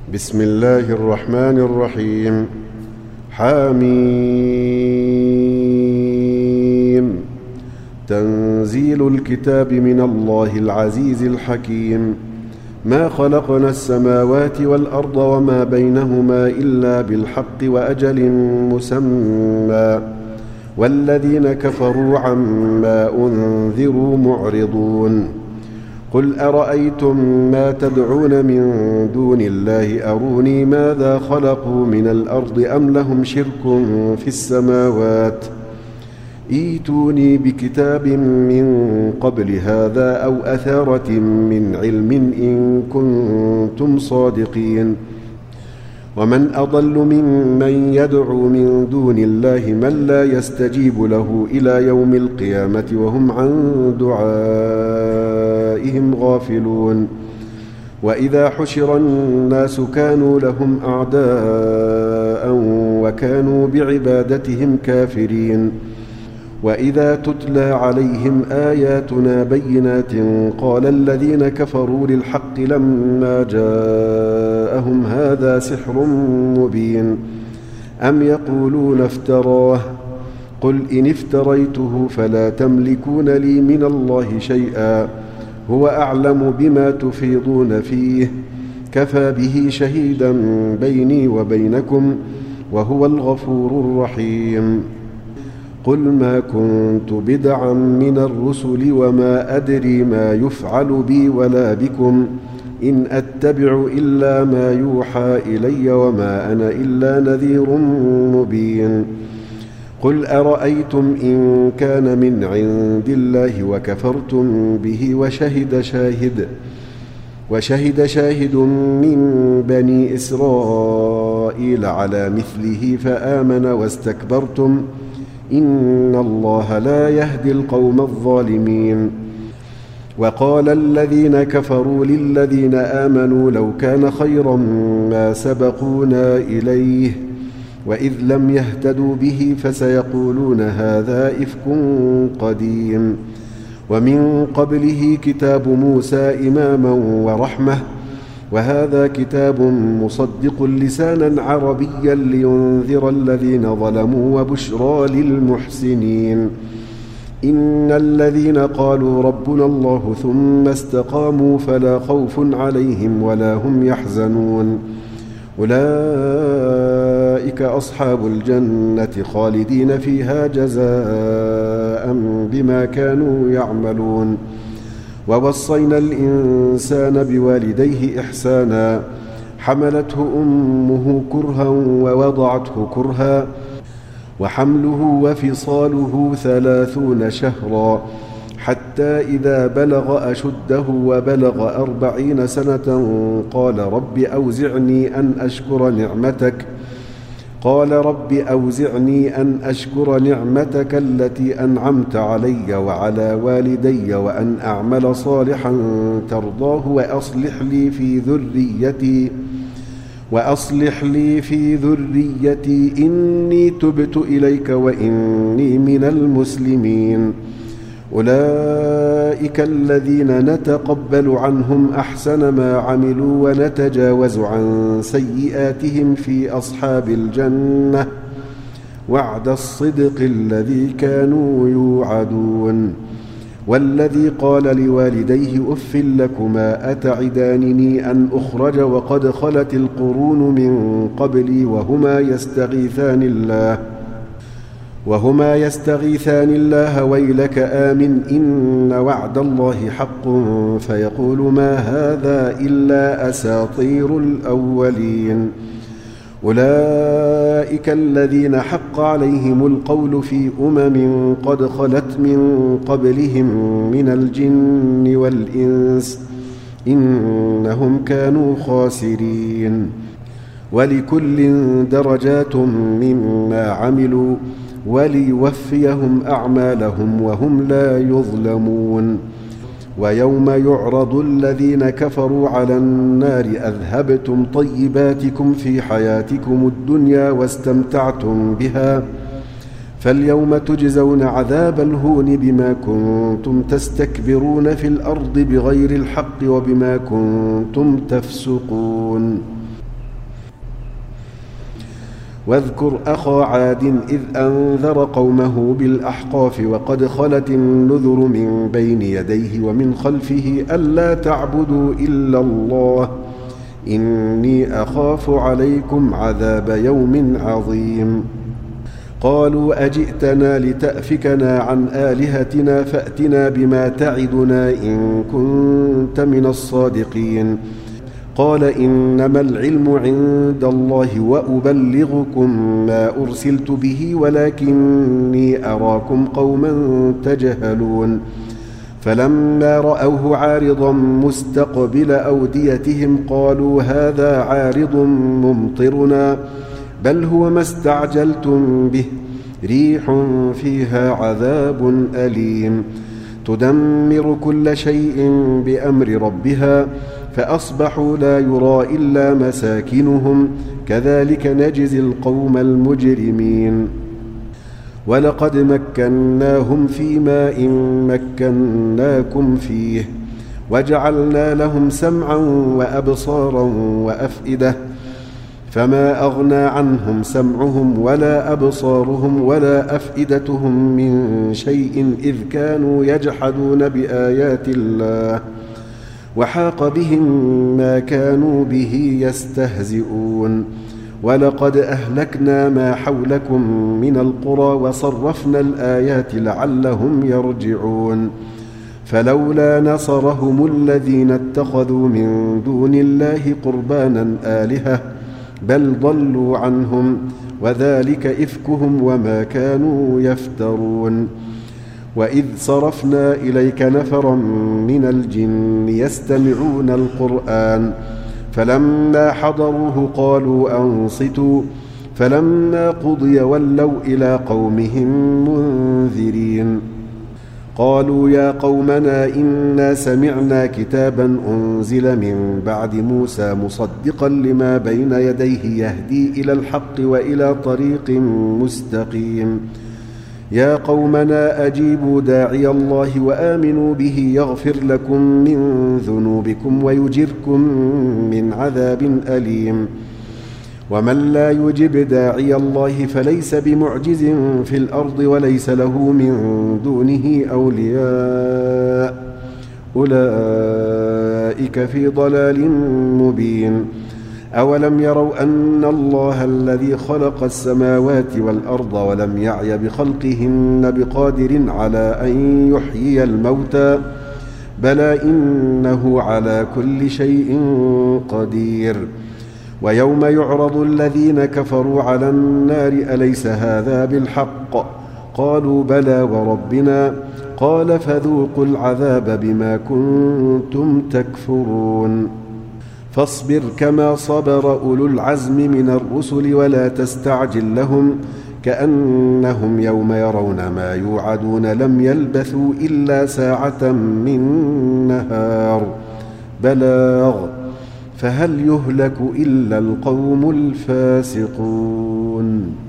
بسم الله الرحمن الرحيم. حميم. تنزيل الكتاب من الله العزيز الحكيم. ما خلقنا السماوات والأرض وما بينهما إلا بالحق وأجل مسمى، والذين كفروا عما أنذروا معرضون. قل أرأيتم ما تدعون من دون الله أروني ماذا خلقوا من الأرض أم لهم شرك في السماوات، ائتوني بكتاب من قبل هذا أو أثارة من علم إن كنتم صادقين. ومن أضل ممن يدعو من دون الله من لا يستجيب له إلى يوم القيامة وهم عن دعائهم غافلون. وإذا حشر الناس كانوا لهم أعداء وكانوا بعبادتهم كافرين. وإذا تتلى عليهم آياتنا بينات قال الذين كفروا للحق لما جاءهم هذا سحر مبين أم يقولون افتراه قل إن افتريته فلا تملكون لي من الله شيئا هو أعلم بما تفيضون فيه كفى به شهيدا بيني وبينكم وهو الغفور الرحيم. قل ما كنت بدعا من الرسل وما أدري ما يفعل بي ولا بكم إن أتبع إلا ما يوحى إلي وما أنا إلا نذير مبين. قل أرأيتم إن كان من عند الله وكفرتم به وشهد شاهد من بني إسرائيل على مثله فآمن واستكبرتم إن الله لا يهدي القوم الظالمين. وقال الذين كفروا للذين آمنوا لو كان خيرا ما سبقونا إليه وإذ لم يهتدوا به فسيقولون هذا إفك قديم. ومن قبله كتاب موسى إماما ورحمة وهذا كتاب مصدق لسانا عربيا لينذر الذين ظلموا وبشرى للمحسنين. إن الذين قالوا ربنا الله ثم استقاموا فلا خوف عليهم ولا هم يحزنون أولئك أصحاب الجنة خالدين فيها جزاء بما كانوا يعملون. ووصينا الإنسان بوالديه إحسانا حملته أمه كرها ووضعته كرها وحمله وفصاله 30 شهرا حتى إذا بلغ أشده وبلغ 40 سنة قال رب أوزعني أن أشكر نعمتك التي أنعمت علي وعلى والدي وأن أعمل صالحا ترضاه وأصلح لي في ذريتي إني تبت إليك وإني من المسلمين. أولئك الذين نتقبل عنهم أحسن ما عملوا ونتجاوز عن سيئاتهم في أصحاب الجنة وعد الصدق الذي كانوا يوعدون. والذي قال لوالديه أف لكما أتعدانني أن أخرج وقد خلت القرون من قبلي وهما يستغيثان الله ويلك آمن إن وعد الله حق فيقول ما هذا إلا أساطير الأولين. أولئك الذين حق عليهم القول في قد خلت من قبلهم من الجن والإنس إنهم كانوا خاسرين. ولكل درجات مما عملوا وليوفيهم أعمالهم وهم لا يظلمون. ويوم يعرض الذين كفروا على النار أذهبتم طيباتكم في حياتكم الدنيا واستمتعتم بها فاليوم تجزون عذاب الهون بما كنتم تستكبرون في الأرض بغير الحق وبما كنتم تفسقون. واذكر أخا عاد إذ أنذر قومه بالأحقاف وقد خلت النذر من بين يديه ومن خلفه ألا تعبدوا إلا الله إني أخاف عليكم عذاب يوم عظيم. قالوا أجئتنا لتأفكنا عن آلهتنا فأتنا بما تعدنا إن كنت من الصادقين. قال إنما العلم عند الله وأبلغكم ما أرسلت به ولكني أراكم قوما تجهلون. فلما رأوه عارضا مستقبل أوديتهم قالوا هذا عارض ممطرنا بل هو ما استعجلتم به ريح فيها عذاب أليم تدمر كل شيء بأمر ربها فأصبحوا لا يرى إلا مساكنهم كذلك نجزي القوم المجرمين. ولقد مكناهم في ماء مكناكم فيه وجعلنا لهم سمعا وأبصارا وأفئدة فما أغنى عنهم سمعهم ولا أبصارهم ولا أفئدتهم من شيء إذ كانوا يجحدون بآيات الله وحاق بهم ما كانوا به يستهزئون. ولقد أهلكنا ما حولكم من القرى وصرفنا الآيات لعلهم يرجعون. فلولا نصرهم الذين اتخذوا من دون الله قربانا آلهة بل ضلوا عنهم وذلك إفكهم وما كانوا يفترون. وإذ صرفنا إليك نفرا من الجن يستمعون القرآن فلما حضروه قالوا أنصتوا فلما قضي ولوا إلى قومهم منذرين. قالوا يا قومنا إنا سمعنا كتابا أنزل من بعد موسى مصدقا لما بين يديه يهدي إلى الحق وإلى طريق مستقيم. يا قومنا أجيبوا داعي الله وآمنوا به يغفر لكم من ذنوبكم ويجركم من عذاب أليم. ومن لا يجب داعي الله فليس بمعجز في الأرض وليس له من دونه أولياء أولئك في ضلال مبين. أولم يروا أن الله الذي خلق السماوات والأرض ولم يعي بخلقهن بقادر على أن يحيي الموتى بلى إنه على كل شيء قدير. ويوم يعرض الذين كفروا على النار أليس هذا بالحق قالوا بلى وربنا قال فذوقوا العذاب بما كنتم تكفرون. فاصبر كما صبر أولو العزم من الرسل ولا تستعجل لهم كأنهم يوم يرون ما يوعدون لم يلبثوا إلا ساعة من نهار بلاغ فهل يهلك إلا القوم الفاسقون.